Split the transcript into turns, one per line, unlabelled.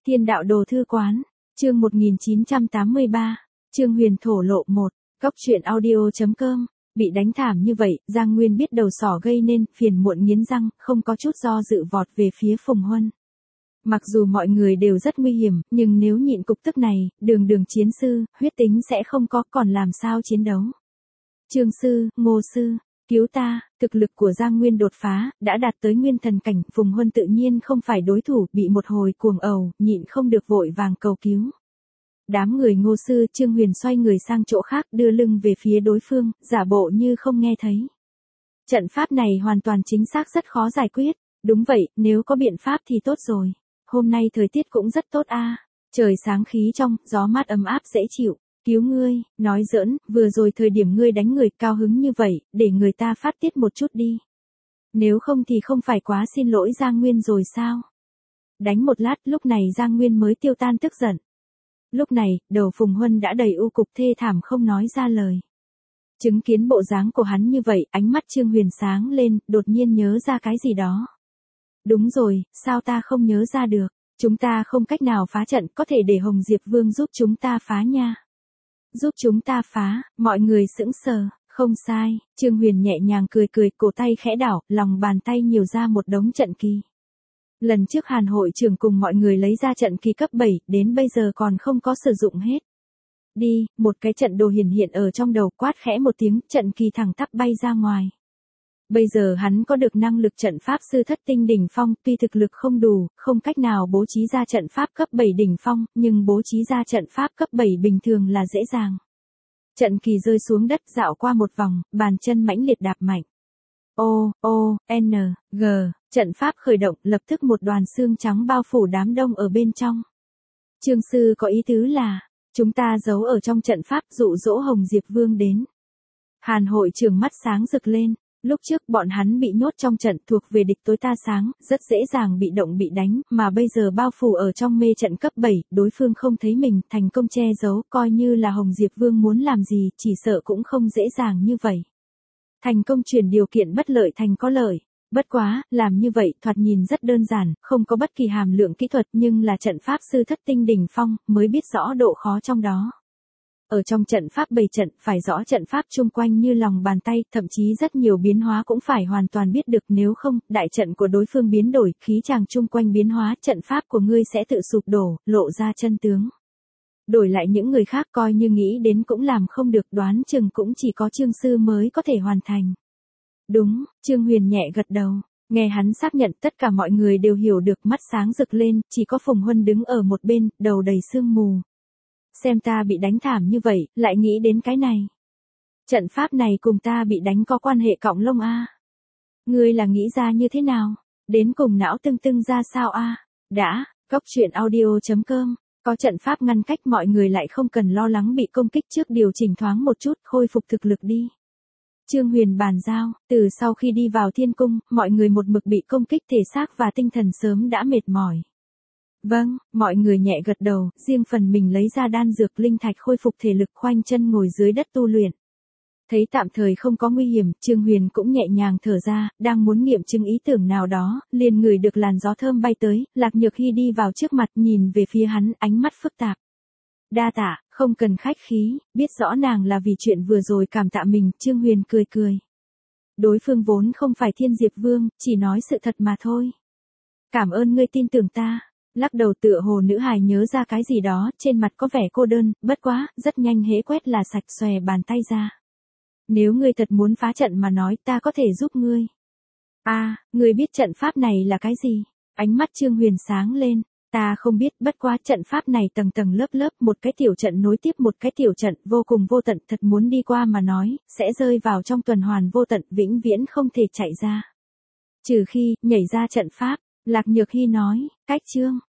Thiên đạo đồ thư quán, chương 1983, Trương Huyền thổ lộ 1, Cóc truyện audio.com, bị đánh thảm như vậy, Giang Nguyên biết đầu sỏ gây nên, phiền muộn nghiến răng, không có chút do dự vọt về phía Phùng Huân. Mặc dù mọi người đều rất nguy hiểm, nhưng nếu nhịn cục tức này, đường chiến sư, huyết tính sẽ không có, còn làm sao chiến đấu. Trương sư, Ngô sư, cứu ta, thực lực của Giang Nguyên đột phá, đã đạt tới nguyên thần cảnh, Phùng Huân tự nhiên không phải đối thủ, bị một hồi cuồng ầu, nhịn không được vội vàng cầu cứu. Đám người Ngô sư, Trương Huyền xoay người sang chỗ khác, đưa lưng về phía đối phương, giả bộ như không nghe thấy. Trận pháp này hoàn toàn chính xác rất khó giải quyết, đúng vậy, nếu có biện pháp thì tốt rồi. Hôm nay thời tiết cũng rất tốt a, trời sáng khí trong, gió mát ấm áp dễ chịu. Cứu ngươi, nói giỡn, vừa rồi thời điểm ngươi đánh người cao hứng như vậy, để người ta phát tiết một chút đi. Nếu không thì không phải quá xin lỗi Giang Nguyên rồi sao? Đánh một lát, lúc này Giang Nguyên mới tiêu tan tức giận. Lúc này, đầu Phùng Huân đã đầy u cục thê thảm không nói ra lời. Chứng kiến bộ dáng của hắn như vậy, ánh mắt Trương Huyền sáng lên, đột nhiên nhớ ra cái gì đó. Đúng rồi, sao ta không nhớ ra được? Chúng ta không cách nào phá trận, có thể để Hồng Diệp Vương giúp chúng ta phá nha. Giúp chúng ta phá, mọi người sững sờ, không sai, Trương Huyền nhẹ nhàng cười, cổ tay khẽ đảo, lòng bàn tay nhiều ra một đống trận kỳ. Lần trước Hàn hội trưởng cùng mọi người lấy ra trận kỳ cấp 7, đến bây giờ còn không có sử dụng hết. Đi, một cái trận đồ hiện ở trong đầu, quát khẽ một tiếng, trận kỳ thẳng tắp bay ra ngoài. Bây giờ hắn có được năng lực trận pháp sư thất tinh đỉnh phong, tuy thực lực không đủ, không cách nào bố trí ra trận pháp cấp 7 đỉnh phong, nhưng bố trí ra trận pháp cấp 7 bình thường là dễ dàng. Trận kỳ rơi xuống đất, dạo qua một vòng, bàn chân mãnh liệt đạp mạnh. G, trận pháp khởi động, lập tức một đoàn xương trắng bao phủ đám đông ở bên trong. Trương sư có ý tứ là, chúng ta giấu ở trong trận pháp dụ dỗ Hồng Diệp Vương đến. Hàn hội trưởng mắt sáng rực lên. Lúc trước bọn hắn bị nhốt trong trận thuộc về địch tối ta sáng, rất dễ dàng bị động bị đánh, mà bây giờ bao phủ ở trong mê trận cấp 7, đối phương không thấy mình, thành công che giấu, coi như là Hồng Diệp Vương muốn làm gì, chỉ sợ cũng không dễ dàng như vậy. Thành công chuyển điều kiện bất lợi thành có lợi. Bất quá, làm như vậy, thoạt nhìn rất đơn giản, không có bất kỳ hàm lượng kỹ thuật, nhưng là trận pháp sư thất tinh đỉnh phong, mới biết rõ độ khó trong đó. Ở trong trận pháp bày trận, phải rõ trận pháp chung quanh như lòng bàn tay, thậm chí rất nhiều biến hóa cũng phải hoàn toàn biết được, nếu không, đại trận của đối phương biến đổi, khí chàng chung quanh biến hóa, trận pháp của ngươi sẽ tự sụp đổ, lộ ra chân tướng. Đổi lại những người khác coi như nghĩ đến cũng làm không được, đoán chừng cũng chỉ có Trương sư mới có thể hoàn thành. Đúng, Trương Huyền nhẹ gật đầu, nghe hắn xác nhận tất cả mọi người đều hiểu được, mắt sáng rực lên, chỉ có Phùng Huân đứng ở một bên, đầu đầy sương mù. Xem ta bị đánh thảm như vậy, lại nghĩ đến cái này. Trận pháp này cùng ta bị đánh có quan hệ cọng lông a. Ngươi là nghĩ ra như thế nào? Đến cùng não tưng ra sao a? Đã, Cóc truyện audio.com, có trận pháp ngăn cách, mọi người lại không cần lo lắng bị công kích, trước điều chỉnh thoáng một chút, khôi phục thực lực đi. Trương Huyền bàn giao, từ sau khi đi vào thiên cung, mọi người một mực bị công kích thể xác và tinh thần sớm đã mệt mỏi. Vâng, mọi người nhẹ gật đầu, riêng phần mình lấy ra đan dược linh thạch khôi phục thể lực, khoanh chân ngồi dưới đất tu luyện. Thấy tạm thời không có nguy hiểm, Trương Huyền cũng nhẹ nhàng thở ra, đang muốn nghiệm chứng ý tưởng nào đó, liền ngửi được làn gió thơm bay tới, Lạc Nhược Hy đi vào trước mặt, nhìn về phía hắn, ánh mắt phức tạp. Đa tạ, không cần khách khí, biết rõ nàng là vì chuyện vừa rồi cảm tạ mình, Trương Huyền cười. Đối phương vốn không phải Thiên Diệp Vương, chỉ nói sự thật mà thôi. Cảm ơn ngươi tin tưởng ta. Lắc đầu, tựa hồ nữ hài nhớ ra cái gì đó, trên mặt có vẻ cô đơn, bất quá, rất nhanh hễ quét là sạch, xòe bàn tay ra. Nếu ngươi thật muốn phá trận mà nói, ta có thể giúp ngươi. Ngươi biết trận pháp này là cái gì? Ánh mắt Trương Huyền sáng lên, ta không biết, bất quá trận pháp này tầng tầng lớp, một cái tiểu trận nối tiếp một cái tiểu trận, vô cùng vô tận, thật muốn đi qua mà nói, sẽ rơi vào trong tuần hoàn vô tận, vĩnh viễn không thể chạy ra. Trừ khi, nhảy ra trận pháp. Lạc Nhược Hy nói, cách Trương